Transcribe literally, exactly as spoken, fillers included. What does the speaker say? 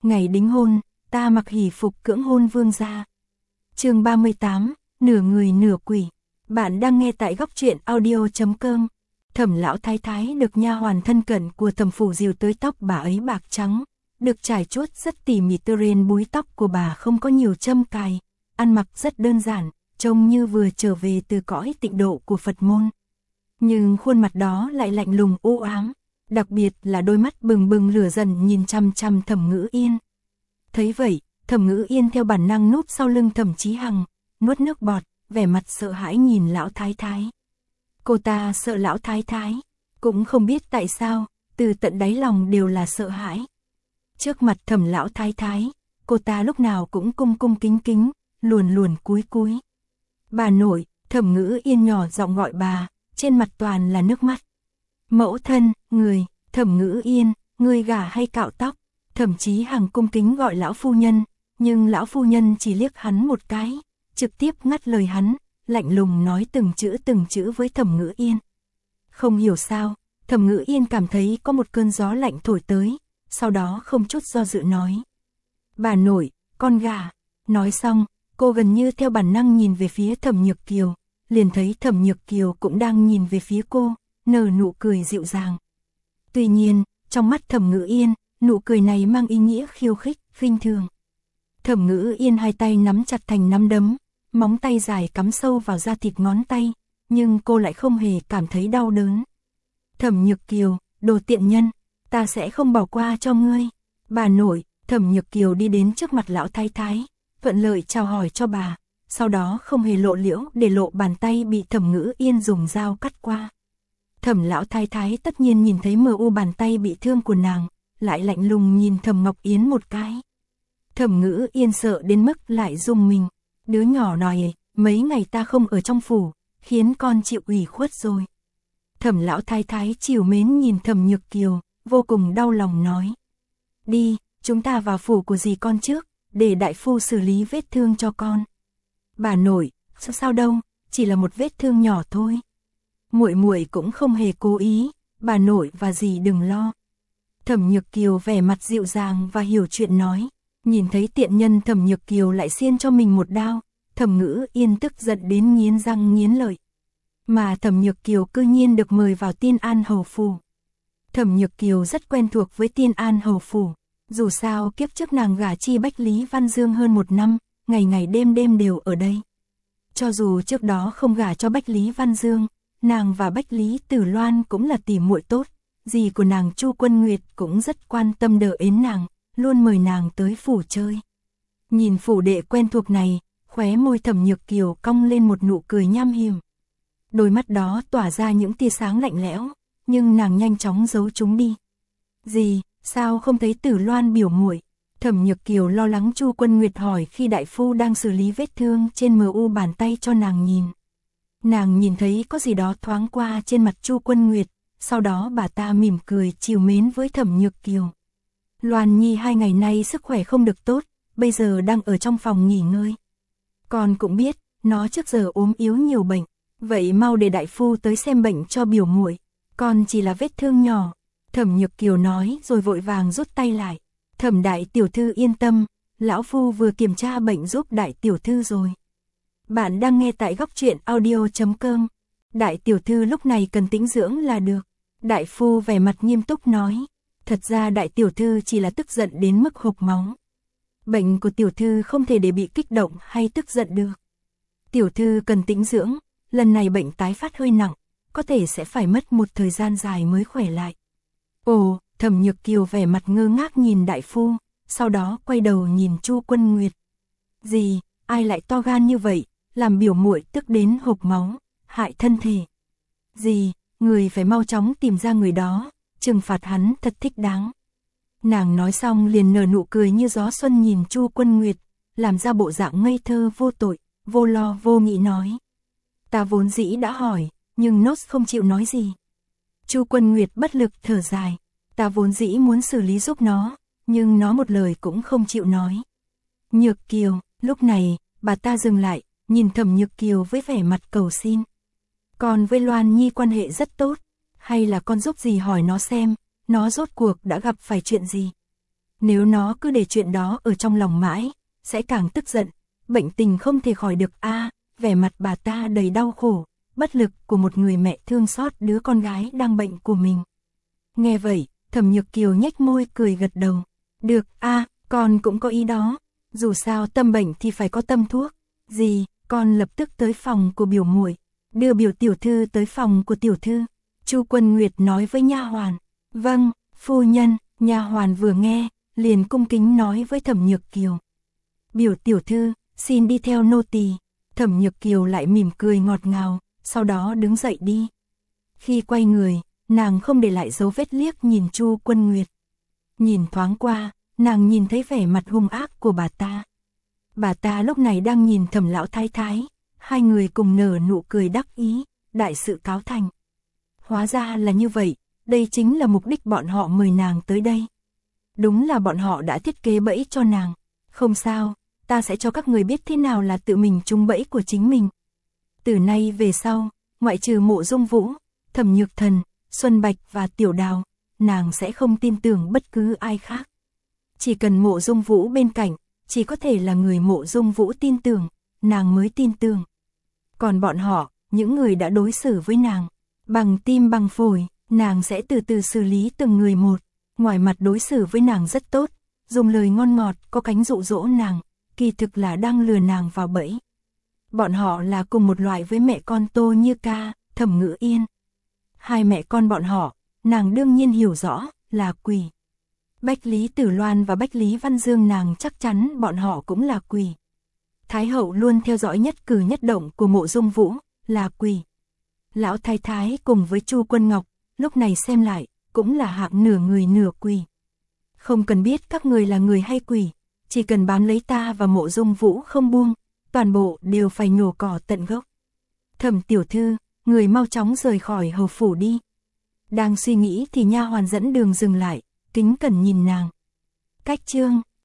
Ngày đính hôn, ta mặc hỷ phục cưỡng hôn vương gia. Chương ba mươi tám, nửa người nửa quỷ. Bạn đang nghe tại góc truyện audio chấm com. Thẩm lão thái thái được nha hoàn thân cận của Thẩm phủ dìu tới, tóc bà ấy bạc trắng, được trải chuốt rất tỉ mỉ. Tơ ren búi tóc của bà không có nhiều châm cài, ăn mặc rất đơn giản, trông như vừa trở về từ cõi tịnh độ của Phật môn. Nhưng khuôn mặt đó lại lạnh lùng u ám, đặc biệt là đôi mắt bừng bừng lửa giận nhìn chăm chăm Thẩm Ngữ Yên. Thấy vậy, Thẩm Ngữ Yên theo bản năng núp sau lưng Thẩm Chí Hằng, nuốt nước bọt, vẻ mặt sợ hãi nhìn lão thái thái. Cô ta sợ lão thái thái, cũng không biết tại sao, từ tận đáy lòng đều là sợ hãi. Trước mặt Thẩm lão thái thái, cô ta lúc nào cũng cung cung kính kính, luồn luồn cúi cúi. Bà nội, Thẩm Ngữ Yên nhỏ giọng gọi bà, trên mặt toàn là nước mắt. Mẫu thân, người, Thẩm Ngữ Yên, người gả hay cạo tóc? Thẩm Chí Hằng cung kính gọi lão phu nhân, nhưng lão phu nhân chỉ liếc hắn một cái, trực tiếp ngắt lời hắn, lạnh lùng nói từng chữ từng chữ với Thẩm Ngữ Yên. Không hiểu sao, Thẩm Ngữ Yên cảm thấy có một cơn gió lạnh thổi tới, sau đó không chút do dự nói. Bà nội, con gả. Nói xong, cô gần như theo bản năng nhìn về phía Thẩm Nhược Kiều, liền thấy Thẩm Nhược Kiều cũng đang nhìn về phía cô, nở nụ cười dịu dàng. Tuy nhiên, trong mắt Thẩm Ngữ Yên, nụ cười này mang ý nghĩa khiêu khích, khinh thường. Thẩm Ngữ Yên hai tay nắm chặt thành nắm đấm, móng tay dài cắm sâu vào da thịt ngón tay, nhưng cô lại không hề cảm thấy đau đớn. Thẩm Nhược Kiều, đồ tiện nhân, ta sẽ không bỏ qua cho ngươi. Bà nội, Thẩm Nhược Kiều đi đến trước mặt lão thái thái, thuận lợi chào hỏi cho bà, sau đó không hề lộ liễu để lộ bàn tay bị Thẩm Ngữ Yên dùng dao cắt qua. Thẩm lão thái thái tất nhiên nhìn thấy mờ u bàn tay bị thương của nàng, lại lạnh lùng nhìn Thẩm Ngọc Yến một cái. Thẩm Ngữ Yên sợ đến mức lại rùng mình. Đứa nhỏ này, mấy ngày ta không ở trong phủ, khiến con chịu ủy khuất rồi. Thẩm lão thái thái trìu mến nhìn Thẩm Nhược Kiều, vô cùng đau lòng nói. Đi, chúng ta vào phủ của dì con trước, để đại phu xử lý vết thương cho con. Bà nội, sao sao đâu, chỉ là một vết thương nhỏ thôi. Muội muội cũng không hề cố ý, bà nội và dì đừng lo. Thẩm Nhược Kiều vẻ mặt dịu dàng và hiểu chuyện nói. Nhìn thấy tiện nhân Thẩm Nhược Kiều lại xiên cho mình một đao, Thẩm Ngữ Yên tức giận đến nghiến răng nghiến lợi. Mà Thẩm Nhược Kiều cư nhiên được mời vào Tiên An Hầu Phủ. Thẩm Nhược Kiều rất quen thuộc với Tiên An Hầu Phủ, dù sao kiếp trước nàng gả chi Bách Lý Văn Dương hơn một năm, ngày ngày đêm đêm đều ở đây. Cho dù trước đó không gả cho Bách Lý Văn Dương, nàng và Bách Lý Tử Loan cũng là tỉ muội tốt, dì của nàng Chu Quân Nguyệt cũng rất quan tâm đỡ ến nàng, luôn mời nàng tới phủ chơi. Nhìn phủ đệ quen thuộc này, khóe môi Thẩm Nhược Kiều cong lên một nụ cười nham hiểm. Đôi mắt đó tỏa ra những tia sáng lạnh lẽo, nhưng nàng nhanh chóng giấu chúng đi. Gì, sao không thấy Tử Loan biểu muội? Thẩm Nhược Kiều lo lắng Chu Quân Nguyệt hỏi khi đại phu đang xử lý vết thương trên mờ u bàn tay cho nàng nhìn. Nàng nhìn thấy có gì đó thoáng qua trên mặt Chu Quân Nguyệt, sau đó bà ta mỉm cười trìu mến với Thẩm Nhược Kiều. Loan Nhi hai ngày nay sức khỏe không được tốt, bây giờ đang ở trong phòng nghỉ ngơi. Con cũng biết, nó trước giờ ốm yếu nhiều bệnh, vậy mau để đại phu tới xem bệnh cho biểu muội. Con chỉ là vết thương nhỏ. Thẩm Nhược Kiều nói rồi vội vàng rút tay lại. Thẩm đại tiểu thư yên tâm, lão phu vừa kiểm tra bệnh giúp đại tiểu thư rồi. Bạn đang nghe tại góc truyện audio chấm com. Đại tiểu thư lúc này cần tĩnh dưỡng là được. Đại phu vẻ mặt nghiêm túc nói. Thật ra đại tiểu thư chỉ là tức giận đến mức hộc máu. Bệnh của tiểu thư không thể để bị kích động hay tức giận được. Tiểu thư cần tĩnh dưỡng, lần này bệnh tái phát hơi nặng, có thể sẽ phải mất một thời gian dài mới khỏe lại. Ồ, Thẩm Nhược Kiều vẻ mặt ngơ ngác nhìn đại phu, sau đó quay đầu nhìn Chu Quân Nguyệt. Gì, ai lại to gan như vậy, làm biểu muội tức đến hộc máu, hại thân thể. Gì, người phải mau chóng tìm ra người đó, trừng phạt hắn thật thích đáng. Nàng nói xong liền nở nụ cười như gió xuân nhìn Chu Quân Nguyệt, làm ra bộ dạng ngây thơ vô tội, vô lo vô nghĩ nói. Ta vốn dĩ đã hỏi, nhưng Nốt không chịu nói gì. Chu Quân Nguyệt bất lực thở dài, ta vốn dĩ muốn xử lý giúp nó, nhưng nó một lời cũng không chịu nói. Nhược Kiều, lúc này, bà ta dừng lại, nhìn Thẩm Nhược Kiều với vẻ mặt cầu xin. Con với Loan Nhi quan hệ rất tốt, hay là con giúp gì hỏi nó xem, nó rốt cuộc đã gặp phải chuyện gì. Nếu nó cứ để chuyện đó ở trong lòng mãi, sẽ càng tức giận, bệnh tình không thể khỏi được a. Vẻ mặt bà ta đầy đau khổ, bất lực của một người mẹ thương xót đứa con gái đang bệnh của mình. Nghe vậy, Thẩm Nhược Kiều nhếch môi cười gật đầu. Được a, con cũng có ý đó. Dù sao tâm bệnh thì phải có tâm thuốc. Gì, con lập tức tới phòng của biểu muội, đưa biểu tiểu thư tới phòng của tiểu thư. Chu Quân Nguyệt nói với nha hoàn. Vâng, phu nhân. Nha hoàn vừa nghe, liền cung kính nói với Thẩm Nhược Kiều. Biểu tiểu thư, xin đi theo nô tỳ. Thẩm Nhược Kiều lại mỉm cười ngọt ngào, sau đó đứng dậy đi. Khi quay người, nàng không để lại dấu vết liếc nhìn Chu Quân Nguyệt. Nhìn thoáng qua, nàng nhìn thấy vẻ mặt hung ác của bà ta. Bà ta lúc này đang nhìn Thẩm lão thái thái, hai người cùng nở nụ cười đắc ý, đại sự cáo thành. Hóa ra là như vậy, đây chính là mục đích bọn họ mời nàng tới đây. Đúng là bọn họ đã thiết kế bẫy cho nàng. Không sao, ta sẽ cho các người biết thế nào là tự mình trúng bẫy của chính mình. Từ nay về sau, ngoại trừ Mộ Dung Vũ, Thẩm Nhược Thần, Xuân Bạch và Tiểu Đào, nàng sẽ không tin tưởng bất cứ ai khác. Chỉ cần Mộ Dung Vũ bên cạnh, chỉ có thể là người Mộ Dung Vũ tin tưởng, nàng mới tin tưởng. Còn bọn họ, những người đã đối xử với nàng, bằng tim bằng phổi, nàng sẽ từ từ xử lý từng người một. Ngoài mặt đối xử với nàng rất tốt, dùng lời ngon ngọt có cánh dụ dỗ nàng, kỳ thực là đang lừa nàng vào bẫy. Bọn họ là cùng một loại với mẹ con Tô Như Ca, Thẩm Ngữ Yên. Hai mẹ con bọn họ, nàng đương nhiên hiểu rõ, là quỷ. Bách Lý Tử Loan và Bách Lý Văn Dương nàng chắc chắn bọn họ cũng là quỷ. Thái hậu luôn theo dõi nhất cử nhất động của Mộ Dung Vũ, là quỷ. Lão thái thái cùng với Chu Quân Ngọc, lúc này xem lại, cũng là hạng nửa người nửa quỷ. Không cần biết các người là người hay quỷ, chỉ cần bám lấy ta và Mộ Dung Vũ không buông, toàn bộ đều phải nhổ cỏ tận gốc. Thẩm tiểu thư, người mau chóng rời khỏi hầu phủ đi. Đang suy nghĩ thì nha hoàn dẫn đường dừng lại, kính cẩn nhìn nàng. Cách chương